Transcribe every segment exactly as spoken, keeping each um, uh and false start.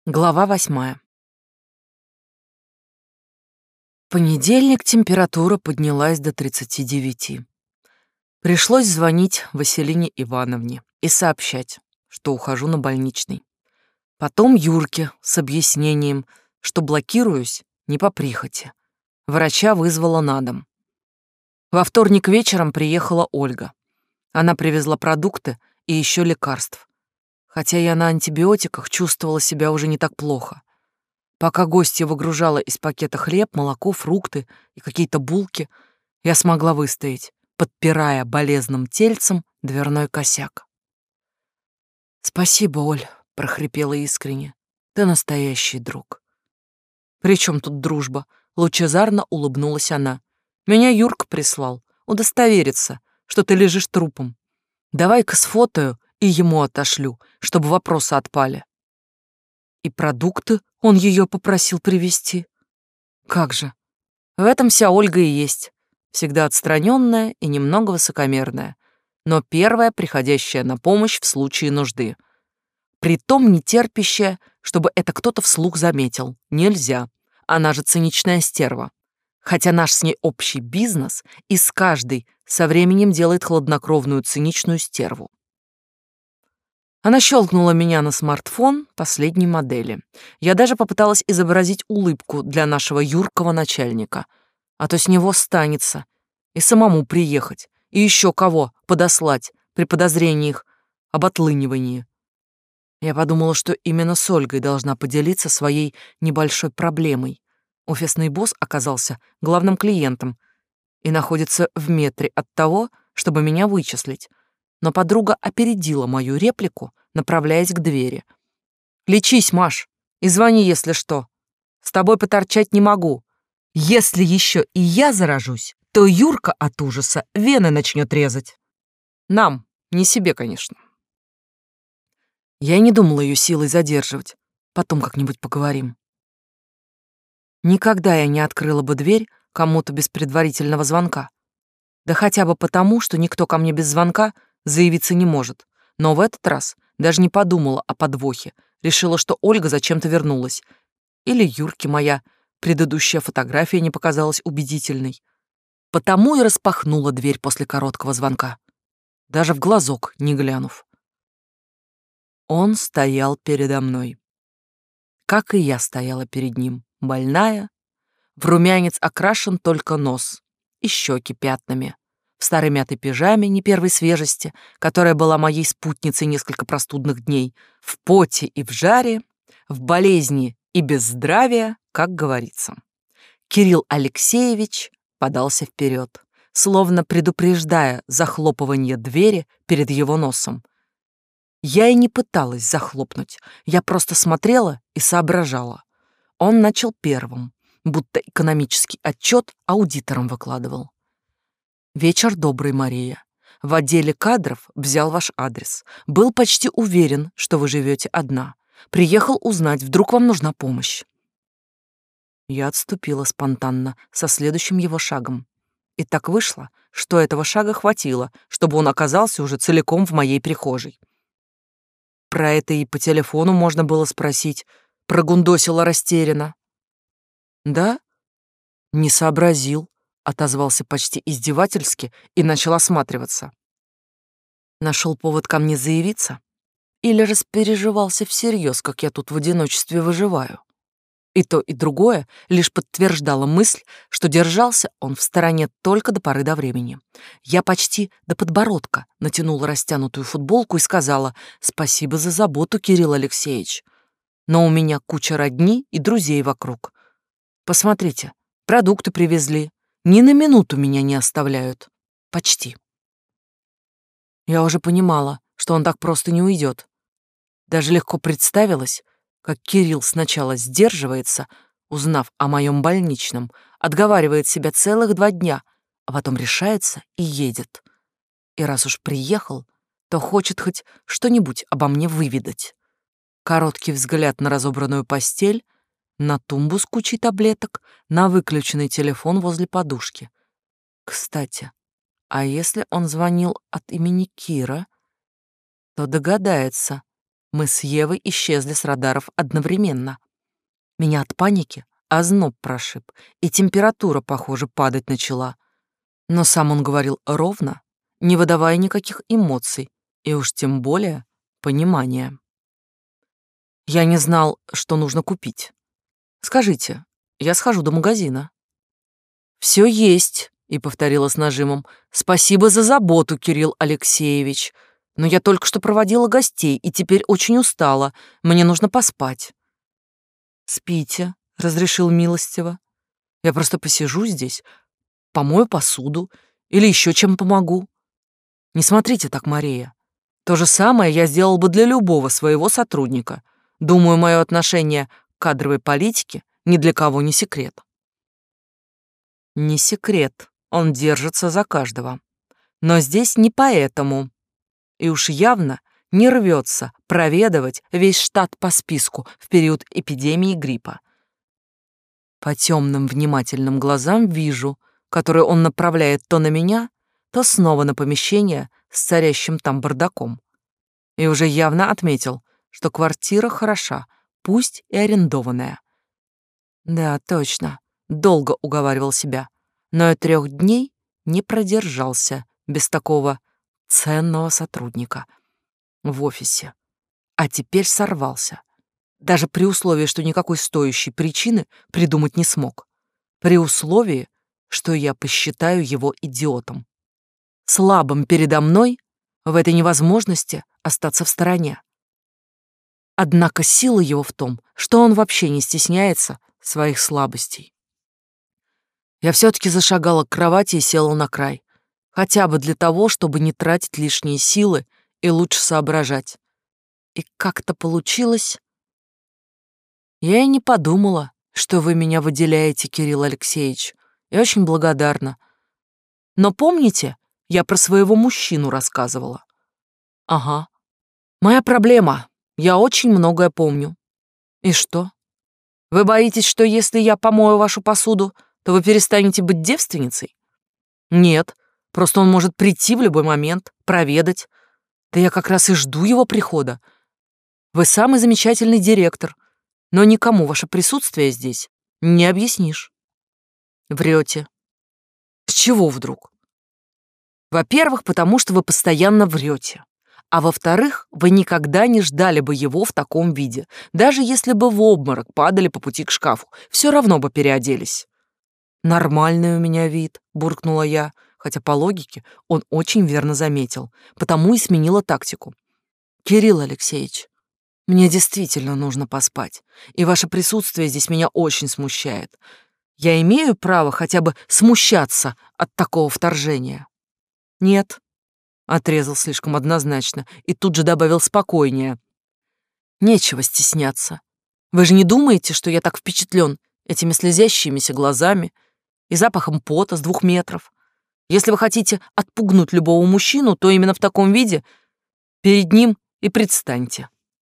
Глава восьмая. В понедельник температура поднялась до тридцати девяти. Пришлось звонить Василине Ивановне и сообщать, что ухожу на больничный. Потом Юрке с объяснением, что блокируюсь не по прихоти. Врача вызвала на дом. Во вторник вечером приехала Ольга. Она привезла продукты и еще лекарств. Хотя я на антибиотиках чувствовала себя уже не так плохо. Пока гостья выгружала из пакета хлеб, молоко, фрукты и какие-то булки, я смогла выстоять, подпирая болезным тельцем дверной косяк. «Спасибо, Оль», — прохрипела искренне. «Ты настоящий друг». «При чем тут дружба?» — лучезарно улыбнулась она. «Меня Юрка прислал, удостовериться, что ты лежишь трупом. Давай-ка сфотою и ему отошлю, чтобы вопросы отпали». И продукты он ее попросил привезти. Как же. В этом вся Ольга и есть. Всегда отстраненная и немного высокомерная, но первая, приходящая на помощь в случае нужды. Притом не терпящая, чтобы это кто-то вслух заметил. Нельзя. Она же циничная стерва. Хотя наш с ней общий бизнес из каждой со временем делает хладнокровную циничную стерву. Она щелкнула меня на смартфон последней модели. Я даже попыталась изобразить улыбку для нашего юркого начальника. А то с него станется. И самому приехать. И еще кого подослать при подозрениях об отлынивании. Я подумала, что именно с Ольгой должна поделиться своей небольшой проблемой. Офисный босс оказался главным клиентом и находится в метре от того, чтобы меня вычислить. Но подруга опередила мою реплику, направляясь к двери. «Лечись, Маш, и звони, если что. С тобой поторчать не могу. Если еще и я заражусь, то Юрка от ужаса вены начнет резать. Нам, не себе, конечно». Я и не думала ее силой задерживать. Потом как-нибудь поговорим. Никогда я не открыла бы дверь кому-то без предварительного звонка. Да хотя бы потому, что никто ко мне без звонка заявиться не может. Но в этот раз даже не подумала о подвохе. Решила, что Ольга зачем-то вернулась. Или Юрке моя предыдущая фотография не показалась убедительной. Потому и распахнула дверь после короткого звонка, даже в глазок не глянув. Он стоял передо мной. Как и я стояла перед ним, больная. В румянец окрашен только нос и щеки пятнами. В старой мятой пижаме не первой свежести, которая была моей спутницей несколько простудных дней, в поте и в жаре, в болезни и безздравия, как говорится. Кирилл Алексеевич подался вперед, словно предупреждая захлопывание двери перед его носом. Я и не пыталась захлопнуть, я просто смотрела и соображала. Он начал первым, будто экономический отчет аудитором выкладывал. «Вечер добрый, Мария. В отделе кадров взял ваш адрес. Был почти уверен, что вы живете одна. Приехал узнать, вдруг вам нужна помощь». Я отступила спонтанно со следующим его шагом. И так вышло, что этого шага хватило, чтобы он оказался уже целиком в моей прихожей. Про это и по телефону можно было спросить, прогундосила растерянно. «Да? Не сообразил», — отозвался почти издевательски и начал осматриваться. Нашел повод ко мне заявиться? Или распереживался всерьез, как я тут в одиночестве выживаю? И то, и другое лишь подтверждало мысль, что держался он в стороне только до поры до времени. Я почти до подбородка натянула растянутую футболку и сказала: «Спасибо за заботу, Кирилл Алексеевич. Но у меня куча родни и друзей вокруг. Посмотрите, продукты привезли. Ни на минуту меня не оставляют. Почти». Я уже понимала, что он так просто не уйдет. Даже легко представилось, как Кирилл сначала сдерживается, узнав о моем больничном, отговаривает себя целых два дня, а потом решается и едет. И раз уж приехал, то хочет хоть что-нибудь обо мне выведать. Короткий взгляд на разобранную постель, на тумбу с кучей таблеток, на выключенный телефон возле подушки. Кстати, а если он звонил от имени Кира, то догадается, Мы с Евой исчезли с радаров одновременно. Меня от паники озноб прошиб, и температура, похоже, падать начала. Но сам он говорил ровно, не выдавая никаких эмоций, и уж тем более понимания. Я не знал, что нужно купить. Скажите, я схожу до магазина. Все есть, и повторила с нажимом. Спасибо за заботу, Кирилл Алексеевич. Но я только что проводила гостей и теперь очень устала. Мне нужно поспать. Спите, разрешил милостиво. Я просто посижу здесь, помою посуду или еще чем помогу. Не смотрите так, Мария. То же самое я сделал бы для любого своего сотрудника. Думаю, мое отношение к кадровой политике ни для кого не секрет. Не секрет, он держится за каждого. Но здесь не поэтому. И уж явно не рвется проведывать весь штат по списку в период эпидемии гриппа. По темным внимательным глазам вижу, которые он направляет то на меня, то снова на помещение с царящим там бардаком. И уже явно отметил, что квартира хороша, пусть и арендованная. Да, точно, долго уговаривал себя, но и трех дней не продержался без такого ценного сотрудника в офисе. А теперь сорвался. Даже при условии, что никакой стоящей причины придумать не смог. При условии, что я посчитаю его идиотом. Слабым передо мной в этой невозможности остаться в стороне. Однако сила его в том, что он вообще не стесняется своих слабостей. Я все-таки зашагала к кровати и села на край. Хотя бы для того, чтобы не тратить лишние силы и лучше соображать. И как-то получилось. Я и не подумала, что вы меня выделяете, Кирилл Алексеевич. Я очень благодарна. Но помните, я про своего мужчину рассказывала? Ага. Моя проблема. Я очень многое помню. И что? Вы боитесь, что если я помою вашу посуду, то вы перестанете быть девственницей? Нет, просто он может прийти в любой момент, проведать. Да я как раз и жду его прихода. Вы самый замечательный директор, но никому ваше присутствие здесь не объяснишь. Врете. С чего вдруг? Во-первых, потому что вы постоянно врете. А во-вторых, вы никогда не ждали бы его в таком виде. Даже если бы в обморок падали по пути к шкафу, все равно бы переоделись. Нормальный у меня вид, буркнула я, хотя по логике он очень верно заметил, потому и сменила тактику. Кирилл Алексеевич, мне действительно нужно поспать, и ваше присутствие здесь меня очень смущает. Я имею право хотя бы смущаться от такого вторжения? Нет. Отрезал слишком однозначно и тут же добавил спокойнее. Нечего стесняться. Вы же не думаете, что я так впечатлен этими слезящимися глазами и запахом пота с двух метров? Если вы хотите отпугнуть любого мужчину, то именно в таком виде перед ним и предстаньте.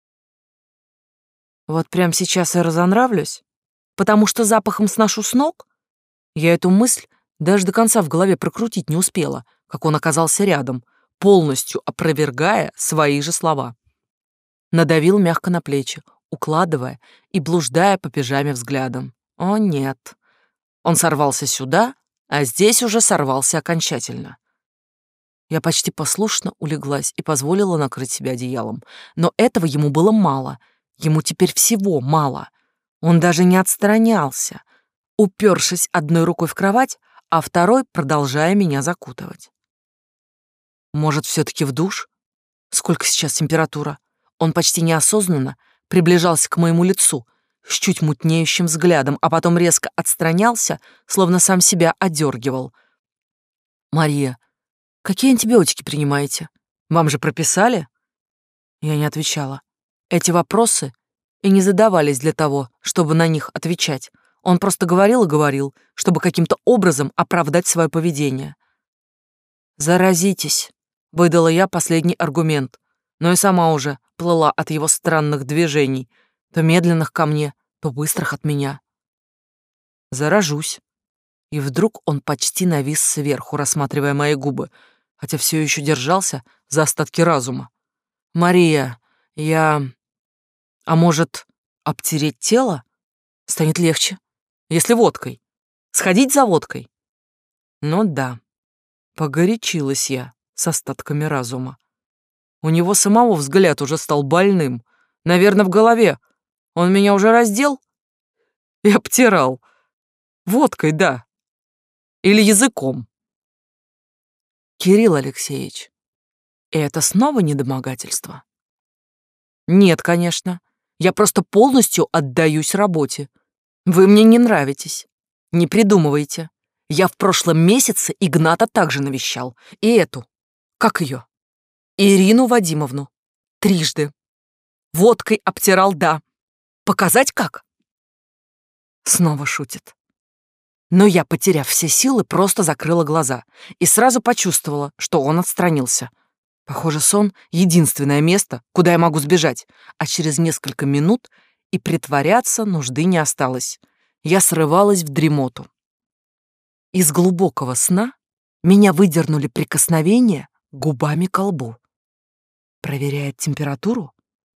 Вот прямо сейчас я разонравлюсь, потому что запахом сношу с ног? Я эту мысль даже до конца в голове прокрутить не успела, как он оказался рядом, полностью опровергая свои же слова. Надавил мягко на плечи, укладывая и блуждая по пижаме взглядом. О, нет. Он сорвался сюда, а здесь уже сорвался окончательно. Я почти послушно улеглась и позволила накрыть себя одеялом. Но этого ему было мало. Ему теперь всего мало. Он даже не отстранялся, упершись одной рукой в кровать, а второй продолжая меня закутывать. Может, все-таки в душ? Сколько сейчас температура? Он почти неосознанно приближался к моему лицу с чуть мутнеющим взглядом, а потом резко отстранялся, словно сам себя одергивал. «Мария, какие антибиотики принимаете? Вам же прописали?» Я не отвечала. Эти вопросы и не задавались для того, чтобы на них отвечать. Он просто говорил и говорил, чтобы каким-то образом оправдать свое поведение. «Заразитесь», — выдала я последний аргумент, но и сама уже плыла от его странных движений, то медленных ко мне, то быстрых от меня. «Заражусь». И вдруг он почти навис сверху, рассматривая мои губы, хотя все еще держался за остатки разума. «Мария, Я... А может, обтереть тело? Станет легче. Если водкой. Сходить за водкой. Ну да, погорячилась я с остатками разума. У него самого взгляд уже стал больным. Наверное, в голове. Он меня уже раздел и обтирал. Водкой, да. Или языком. Кирилл Алексеевич, это снова недомогательство? Нет, конечно. Я просто полностью отдаюсь работе. Вы мне не нравитесь. Не придумывайте. Я в прошлом месяце Игната также навещал. И эту, как ее, Ирину Вадимовну. Трижды. Водкой обтирал, да. Показать как? Снова шутит. Но я, потеряв все силы, просто закрыла глаза и сразу почувствовала, что он отстранился. Похоже, сон — единственное место, куда я могу сбежать, а через несколько минут и притворяться нужды не осталось. Я срывалась в дремоту. Из глубокого сна меня выдернули прикосновения губами к лбу. Проверяет температуру?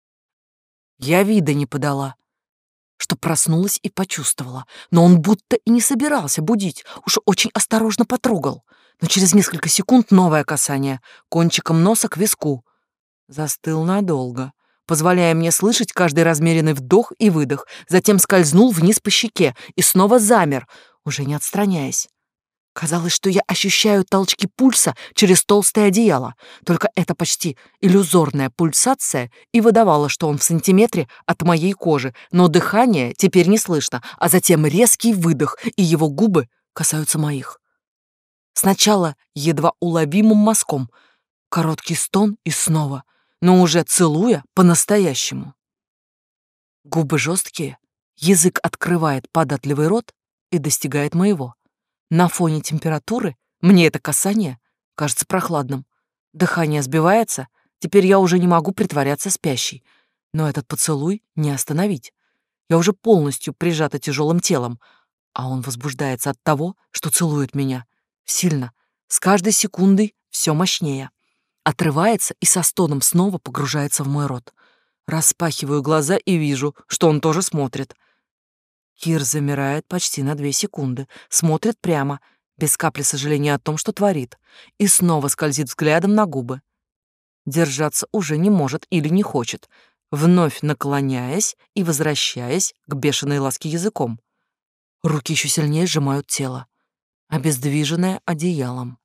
Я вида не подала, что проснулась и почувствовала, но он будто и не собирался будить, уж очень осторожно потрогал. Но через несколько секунд новое касание, кончиком носа к виску. Застыл надолго, позволяя мне слышать каждый размеренный вдох и выдох, затем скользнул вниз по щеке и снова замер, уже не отстраняясь. Казалось, что я ощущаю толчки пульса через толстое одеяло, только эта почти иллюзорная пульсация и выдавала, что он в сантиметре от моей кожи, но дыхание теперь не слышно, а затем резкий выдох, и его губы касаются моих. Сначала едва уловимым мазком, короткий стон и снова, но уже целуя по-настоящему. Губы жесткие, язык открывает податливый рот и достигает моего. На фоне температуры мне это касание кажется прохладным. Дыхание сбивается, теперь я уже не могу притворяться спящей. Но этот поцелуй не остановить. Я уже полностью прижата тяжелым телом, а он возбуждается от того, что целует меня. Сильно, с каждой секундой все мощнее. Отрывается и со стоном снова погружается в мой рот. Распахиваю глаза и вижу, что он тоже смотрит. Кир замирает почти на две секунды, смотрит прямо, без капли сожаления о том, что творит, и снова скользит взглядом на губы. Держаться уже не может или не хочет, вновь наклоняясь и возвращаясь к бешеной ласке языком. Руки еще сильнее сжимают тело, обездвиженное одеялом.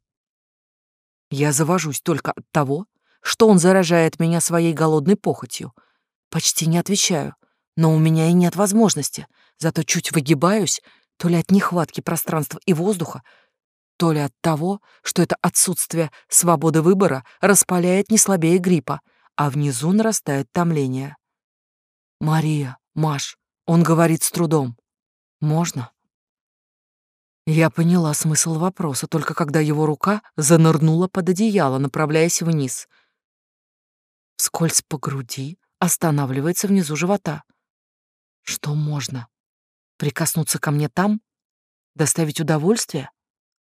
Я завожусь только от того, что он заражает меня своей голодной похотью. Почти не отвечаю, но у меня и нет возможности, зато чуть выгибаюсь, то ли от нехватки пространства и воздуха, то ли от того, что это отсутствие свободы выбора распаляет не слабее гриппа, а внизу нарастает томление. «Мария, Маш», — он говорит с трудом, — «можно?» Я поняла смысл вопроса, только когда его рука занырнула под одеяло, направляясь вниз. Вскользь по груди, останавливается внизу живота. Что можно? Прикоснуться ко мне там? Доставить удовольствие?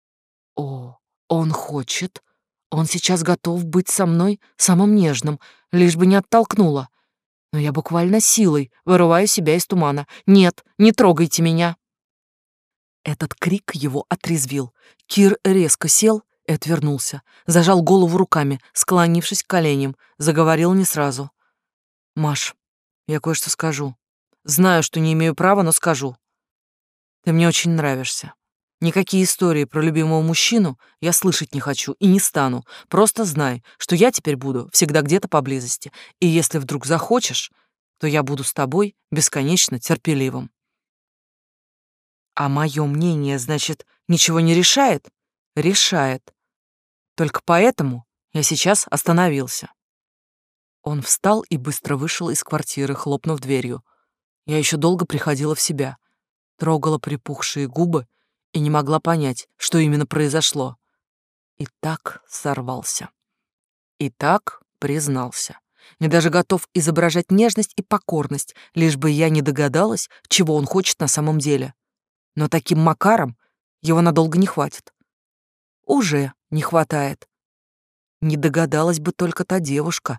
О, он хочет. Он сейчас готов быть со мной самым нежным, лишь бы не оттолкнула. Но я буквально силой вырываю себя из тумана. «Нет, не трогайте меня!» Этот крик его отрезвил. Кир резко сел и отвернулся, зажал голову руками, склонившись к коленям, заговорил не сразу. «Маш, я кое-что скажу. Знаю, что не имею права, но скажу. Ты мне очень нравишься. Никакие истории про любимого мужчину я слышать не хочу и не стану. Просто знай, что я теперь буду всегда где-то поблизости, и если вдруг захочешь, то я буду с тобой бесконечно терпеливым». А мое мнение, значит, ничего не решает? Решает. Только поэтому я сейчас остановился. Он встал и быстро вышел из квартиры, хлопнув дверью. Я еще долго приходила в себя, трогала припухшие губы и не могла понять, что именно произошло. И так сорвался. И так признался. Не даже готов изображать нежность и покорность, лишь бы я не догадалась, чего он хочет на самом деле. Но таким макаром его надолго не хватит. Уже не хватает. Не догадалась бы только та девушка,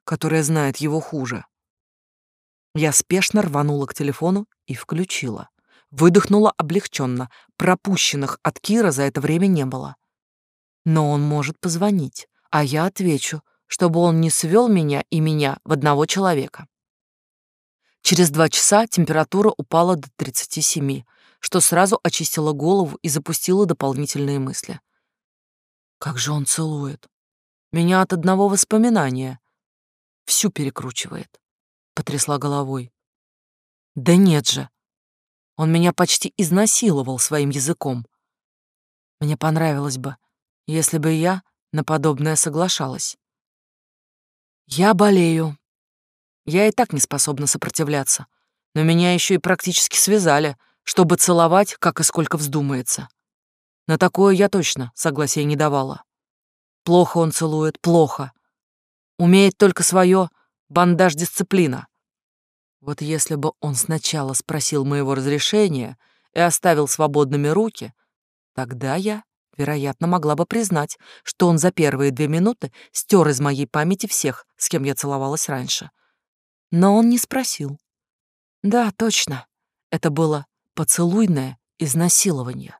которая знает его хуже. Я спешно рванула к телефону и включила. Выдохнула облегченно. Пропущенных от Кира за это время не было. Но он может позвонить, а я отвечу, чтобы он не свел меня и меня в одного человека. Через два часа температура упала до тридцати семи, что сразу очистило голову и запустило дополнительные мысли. Как же он целует. Меня от одного воспоминания всю перекручивает. Потрясла головой. Да нет же. Он меня почти изнасиловал своим языком. Мне понравилось бы, если бы я на подобное соглашалась. Я болею. Я и так не способна сопротивляться, но меня еще и практически связали, чтобы целовать, как и сколько вздумается. На такое я точно согласия не давала. Плохо он целует, плохо. Умеет только свое бандаж-дисциплина. Вот если бы он сначала спросил моего разрешения и оставил свободными руки, тогда я, вероятно, могла бы признать, что он за первые две минуты стер из моей памяти всех, с кем я целовалась раньше. Но он не спросил. Да, точно, это было поцелуйное изнасилование.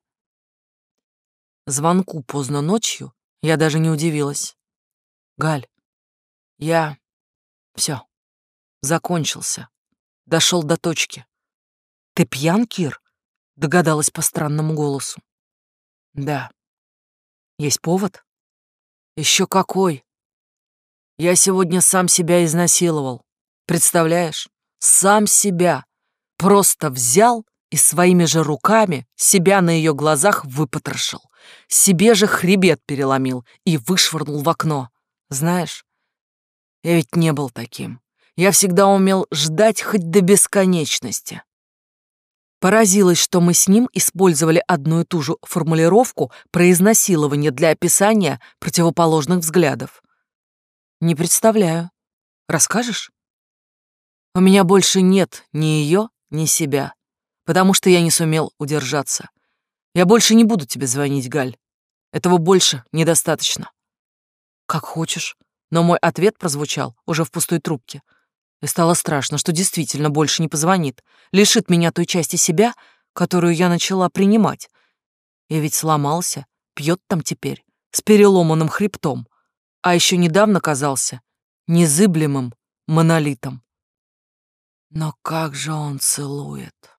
Звонку поздно ночью я даже не удивилась. Галь, я... Все, закончился. Дошел до точки. Ты пьян, Кир? Догадалась по странному голосу. Да. Есть повод? Еще какой? Я сегодня сам себя изнасиловал. Представляешь? Сам себя. Просто взял и своими же руками себя на ее глазах выпотрошил. Себе же хребет переломил и вышвырнул в окно. Знаешь, я ведь не был таким. Я всегда умел ждать хоть до бесконечности. Поразилась, что мы с ним использовали одну и ту же формулировку про изнасилование для описания противоположных взглядов. Не представляю. Расскажешь? У меня больше нет ни ее, ни себя, потому что я не сумел удержаться. Я больше не буду тебе звонить, Галь. Этого больше недостаточно. Как хочешь, но мой ответ прозвучал уже в пустой трубке. И стало страшно, что действительно больше не позвонит, лишит меня той части себя, которую я начала принимать. И ведь сломался, пьет там теперь, с переломанным хребтом, а еще недавно казался незыблемым монолитом. Но как же он целует!